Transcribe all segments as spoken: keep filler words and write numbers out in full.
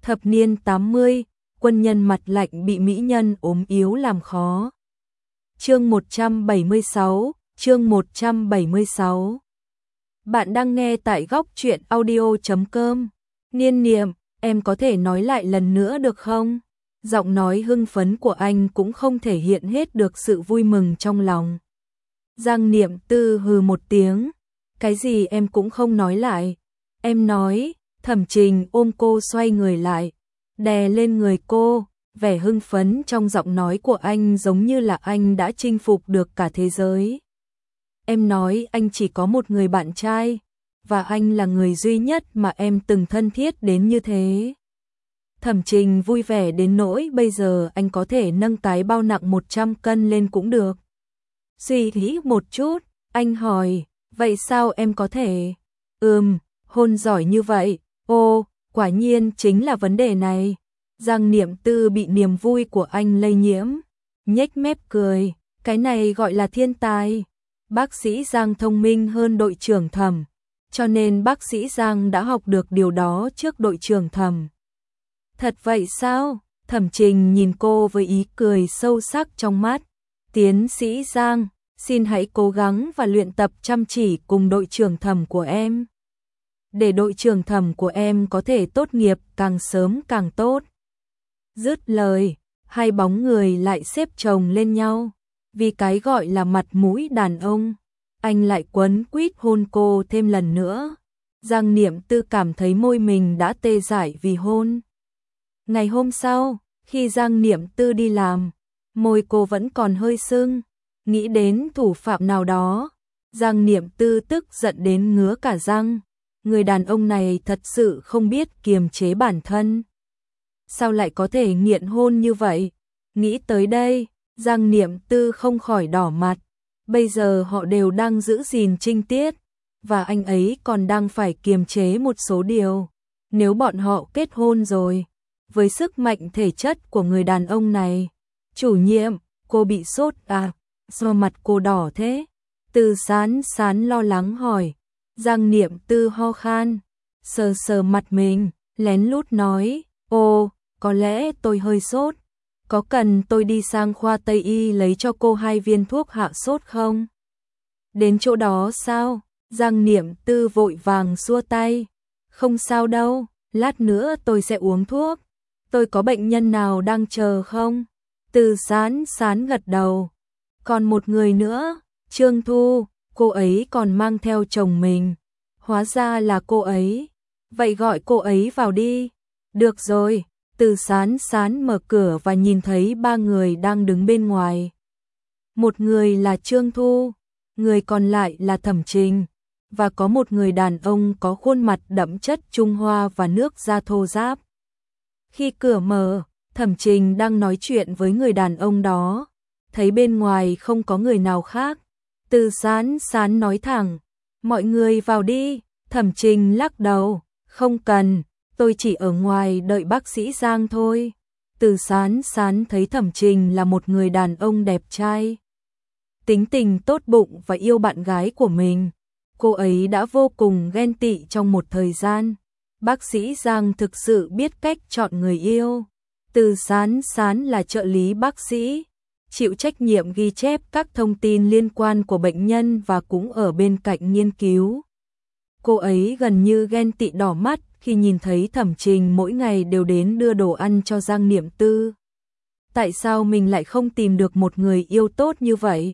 Thập niên tám mươi, quân nhân mặt lạnh bị mỹ nhân ốm yếu làm khó. Chương một trăm bảy mươi sáu, chương một trăm bảy mươi sáu. Bạn đang nghe tại góc truyện audio chấm com. Niên Niệm, em có thể nói lại lần nữa được không? Giọng nói hưng phấn của anh cũng không thể hiện hết được sự vui mừng trong lòng. Giang Niệm Tư hừ một tiếng, cái gì em cũng không nói lại. Em nói. Thẩm Trình ôm cô xoay người lại, đè lên người cô, vẻ hưng phấn trong giọng nói của anh giống như là anh đã chinh phục được cả thế giới. Em nói anh chỉ có một người bạn trai, và anh là người duy nhất mà em từng thân thiết đến như thế. Thẩm Trình vui vẻ đến nỗi bây giờ anh có thể nâng cái bao nặng một trăm cân lên cũng được. Suy nghĩ một chút, anh hỏi, vậy sao em có thể? Ừm, hôn giỏi như vậy. Ô, quả nhiên chính là vấn đề này. Giang Niệm Tư bị niềm vui của anh lây nhiễm, nhếch mép cười, cái này gọi là thiên tài. Bác sĩ Giang thông minh hơn đội trưởng Thẩm, cho nên bác sĩ Giang đã học được điều đó trước đội trưởng Thẩm. Thật vậy sao? Thẩm Trình nhìn cô với ý cười sâu sắc trong mắt. Tiến sĩ Giang, xin hãy cố gắng và luyện tập chăm chỉ cùng đội trưởng Thẩm của em, để đội trưởng Thẩm của em có thể tốt nghiệp càng sớm càng tốt. Dứt lời, hai bóng người lại xếp chồng lên nhau. Vì cái gọi là mặt mũi đàn ông, anh lại quấn quýt hôn cô thêm lần nữa. Giang Niệm Tư cảm thấy môi mình đã tê dại vì hôn. Ngày hôm sau, khi Giang Niệm Tư đi làm, môi cô vẫn còn hơi sưng. Nghĩ đến thủ phạm nào đó, Giang Niệm Tư tức giận đến ngứa cả răng. Người đàn ông này thật sự không biết kiềm chế bản thân. Sao lại có thể nghiện hôn như vậy? Nghĩ tới đây, Giang Niệm Tư không khỏi đỏ mặt. Bây giờ họ đều đang giữ gìn trinh tiết, và anh ấy còn đang phải kiềm chế một số điều. Nếu bọn họ kết hôn rồi, với sức mạnh thể chất của người đàn ông này, chủ nhiệm, cô bị sốt à? Sao mặt cô đỏ thế? Từ Sán Sán lo lắng hỏi. Giang Niệm Tư ho khan, sờ sờ mặt mình, lén lút nói, ô, có lẽ tôi hơi sốt. Có cần tôi đi sang khoa Tây Y lấy cho cô hai viên thuốc hạ sốt không? Đến chỗ đó sao? Giang Niệm Tư vội vàng xua tay. Không sao đâu, lát nữa tôi sẽ uống thuốc. Tôi có bệnh nhân nào đang chờ không? Từ Sán Sán gật đầu. Còn một người nữa, Trương Thu. Cô ấy còn mang theo chồng mình. Hóa ra là cô ấy. Vậy gọi cô ấy vào đi. Được rồi. Từ Sán Sán mở cửa và nhìn thấy ba người đang đứng bên ngoài. Một người là Trương Thu, người còn lại là Thẩm Trình, và có một người đàn ông có khuôn mặt đậm chất Trung Hoa và nước da thô ráp. Khi cửa mở, Thẩm Trình đang nói chuyện với người đàn ông đó, thấy bên ngoài không có người nào khác. Từ Sán Sán nói thẳng, mọi người vào đi. Thẩm Trình lắc đầu, không cần, tôi chỉ ở ngoài đợi bác sĩ Giang thôi. Từ Sán Sán thấy Thẩm Trình là một người đàn ông đẹp trai, tính tình tốt bụng và yêu bạn gái của mình. Cô ấy đã vô cùng ghen tị trong một thời gian. Bác sĩ Giang thực sự biết cách chọn người yêu. Từ Sán Sán là trợ lý bác sĩ, chịu trách nhiệm ghi chép các thông tin liên quan của bệnh nhân và cũng ở bên cạnh nghiên cứu. Cô ấy gần như ghen tị đỏ mắt khi nhìn thấy Thẩm Trình mỗi ngày đều đến đưa đồ ăn cho Giang Niệm Tư. Tại sao mình lại không tìm được một người yêu tốt như vậy?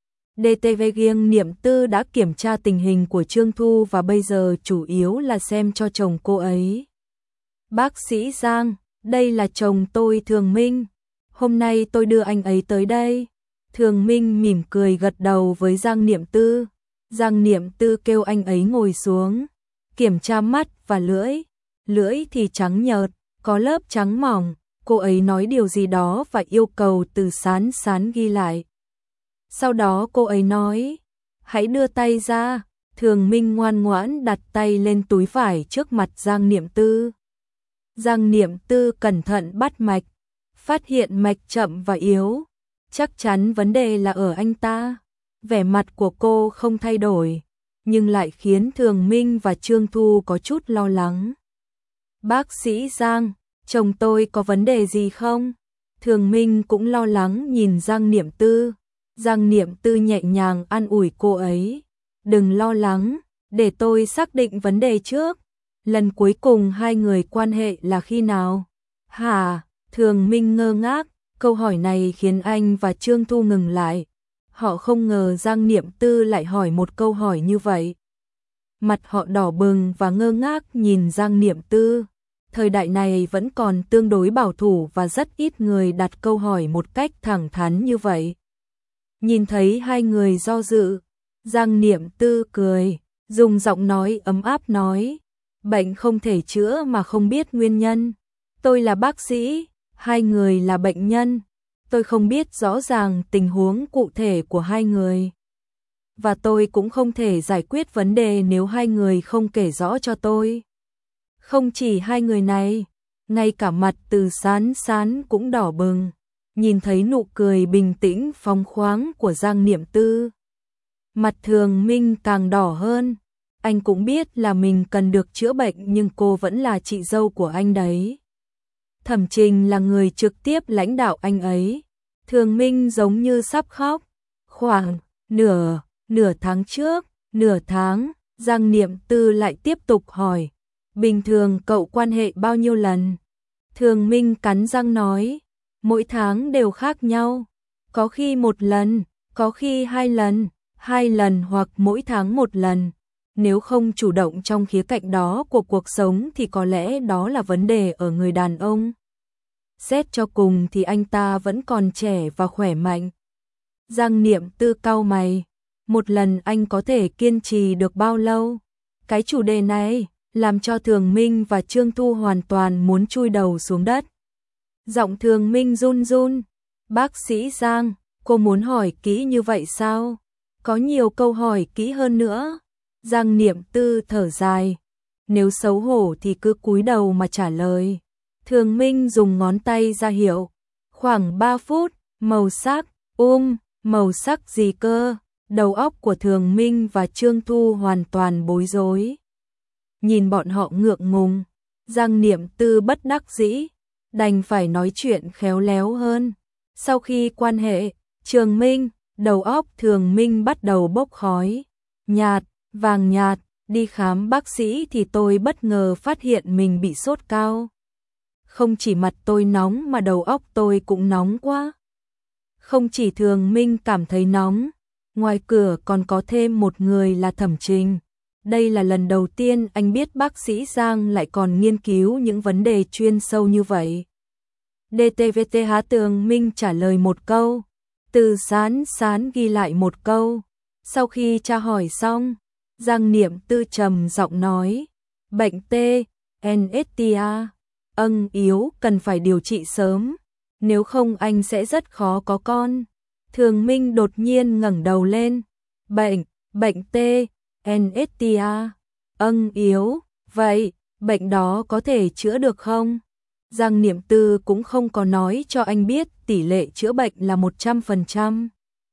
đê tê vê Giang Niệm Tư đã kiểm tra tình hình của Trương Thu và bây giờ chủ yếu là xem cho chồng cô ấy. Bác sĩ Giang, đây là chồng tôi Thường Minh. Hôm nay tôi đưa anh ấy tới đây. Thường Minh mỉm cười gật đầu với Giang Niệm Tư. Giang Niệm Tư kêu anh ấy ngồi xuống, kiểm tra mắt và lưỡi. Lưỡi thì trắng nhợt, có lớp trắng mỏng. Cô ấy nói điều gì đó và yêu cầu Từ Sán Sán ghi lại. Sau đó cô ấy nói, hãy đưa tay ra. Thường Minh ngoan ngoãn đặt tay lên túi vải trước mặt Giang Niệm Tư. Giang Niệm Tư cẩn thận bắt mạch, phát hiện mạch chậm và yếu. Chắc chắn vấn đề là ở anh ta. Vẻ mặt của cô không thay đổi, nhưng lại khiến Thường Minh và Trương Thu có chút lo lắng. Bác sĩ Giang, chồng tôi có vấn đề gì không? Thường Minh cũng lo lắng nhìn Giang Niệm Tư. Giang Niệm Tư nhẹ nhàng an ủi cô ấy. Đừng lo lắng, để tôi xác định vấn đề trước. Lần cuối cùng hai người quan hệ là khi nào? Hả? Thường Minh ngơ ngác, câu hỏi này khiến anh và Trương Thu ngừng lại. Họ không ngờ Giang Niệm Tư lại hỏi một câu hỏi như vậy. Mặt họ đỏ bừng và ngơ ngác nhìn Giang Niệm Tư. Thời đại này vẫn còn tương đối bảo thủ và rất ít người đặt câu hỏi một cách thẳng thắn như vậy. Nhìn thấy hai người do dự, Giang Niệm Tư cười, dùng giọng nói ấm áp nói, bệnh không thể chữa mà không biết nguyên nhân. Tôi là bác sĩ, hai người là bệnh nhân. Tôi không biết rõ ràng tình huống cụ thể của hai người. Và tôi cũng không thể giải quyết vấn đề nếu hai người không kể rõ cho tôi. Không chỉ hai người này, ngay cả mặt Từ Sán Sán cũng đỏ bừng, nhìn thấy nụ cười bình tĩnh phóng khoáng của Giang Niệm Tư. Mặt Thường Minh càng đỏ hơn, anh cũng biết là mình cần được chữa bệnh nhưng cô vẫn là chị dâu của anh đấy. Thẩm Trình là người trực tiếp lãnh đạo anh ấy. Thường Minh giống như sắp khóc. Khoảng nửa, nửa tháng trước, nửa tháng, Giang Niệm Tư lại tiếp tục hỏi. Bình thường cậu quan hệ bao nhiêu lần? Thường Minh cắn răng nói. Mỗi tháng đều khác nhau. Có khi một lần, có khi hai lần, hai lần hoặc mỗi tháng một lần. Nếu không chủ động trong khía cạnh đó của cuộc sống thì có lẽ đó là vấn đề ở người đàn ông. Xét cho cùng thì anh ta vẫn còn trẻ và khỏe mạnh. Giang Niệm Tư cau mày. Một lần anh có thể kiên trì được bao lâu? Cái chủ đề này làm cho Thường Minh và Trương Thu hoàn toàn muốn chui đầu xuống đất. Giọng Thường Minh run run. Bác sĩ Giang, cô muốn hỏi kỹ như vậy sao? Có nhiều câu hỏi kỹ hơn nữa. Giang Niệm Tư thở dài. Nếu xấu hổ thì cứ cúi đầu mà trả lời. Thường Minh dùng ngón tay ra hiệu. Khoảng ba phút, màu sắc, um, màu sắc gì cơ? Đầu óc của Thường Minh và Trương Thu hoàn toàn bối rối. Nhìn bọn họ ngượng ngùng, Giang Niệm Tư bất đắc dĩ, đành phải nói chuyện khéo léo hơn. Sau khi quan hệ, Trường Minh, đầu óc Thường Minh bắt đầu bốc khói, nhạt, vàng nhạt, đi khám bác sĩ thì tôi bất ngờ phát hiện mình bị sốt cao. Không chỉ mặt tôi nóng mà đầu óc tôi cũng nóng quá. Không chỉ Thường Minh cảm thấy nóng, ngoài cửa còn có thêm một người là Thẩm Trình. Đây là lần đầu tiên anh biết bác sĩ Giang lại còn nghiên cứu những vấn đề chuyên sâu như vậy. đê tê vê tê Há Thường Minh trả lời một câu, Từ Sán Sán ghi lại một câu. Sau khi tra hỏi xong, Giang Niệm Tư trầm giọng nói, bệnh T, en ét tê a, âng yếu cần phải điều trị sớm, nếu không anh sẽ rất khó có con. Thường Minh đột nhiên ngẩng đầu lên, bệnh, bệnh T, en ét tê a, âng yếu, vậy, bệnh đó có thể chữa được không? Giang Niệm Tư cũng không có nói cho anh biết tỷ lệ chữa bệnh là một trăm phần trăm.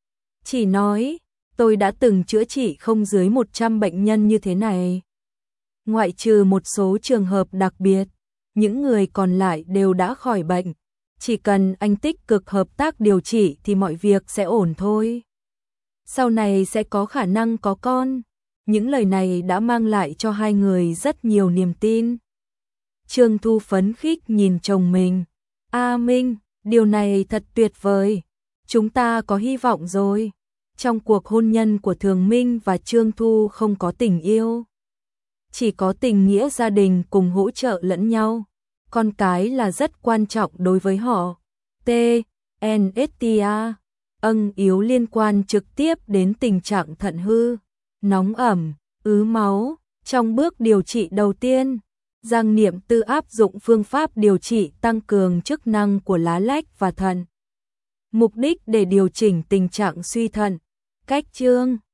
Chỉ nói, tôi đã từng chữa trị không dưới một trăm bệnh nhân như thế này. Ngoại trừ một số trường hợp đặc biệt, những người còn lại đều đã khỏi bệnh. Chỉ cần anh tích cực hợp tác điều trị thì mọi việc sẽ ổn thôi. Sau này sẽ có khả năng có con. Những lời này đã mang lại cho hai người rất nhiều niềm tin. Trương Thu phấn khích nhìn chồng mình. A Minh, điều này thật tuyệt vời. Chúng ta có hy vọng rồi. Trong cuộc hôn nhân của Thường Minh và Trương Thu không có tình yêu. Chỉ có tình nghĩa gia đình cùng hỗ trợ lẫn nhau. Con cái là rất quan trọng đối với họ. T, en ét tê a, âng yếu liên quan trực tiếp đến tình trạng thận hư, nóng ẩm, ứ máu. Trong bước điều trị đầu tiên, Giang Niệm Tư áp dụng phương pháp điều trị tăng cường chức năng của lá lách và thận. Mục đích để điều chỉnh tình trạng suy thận. Cách chương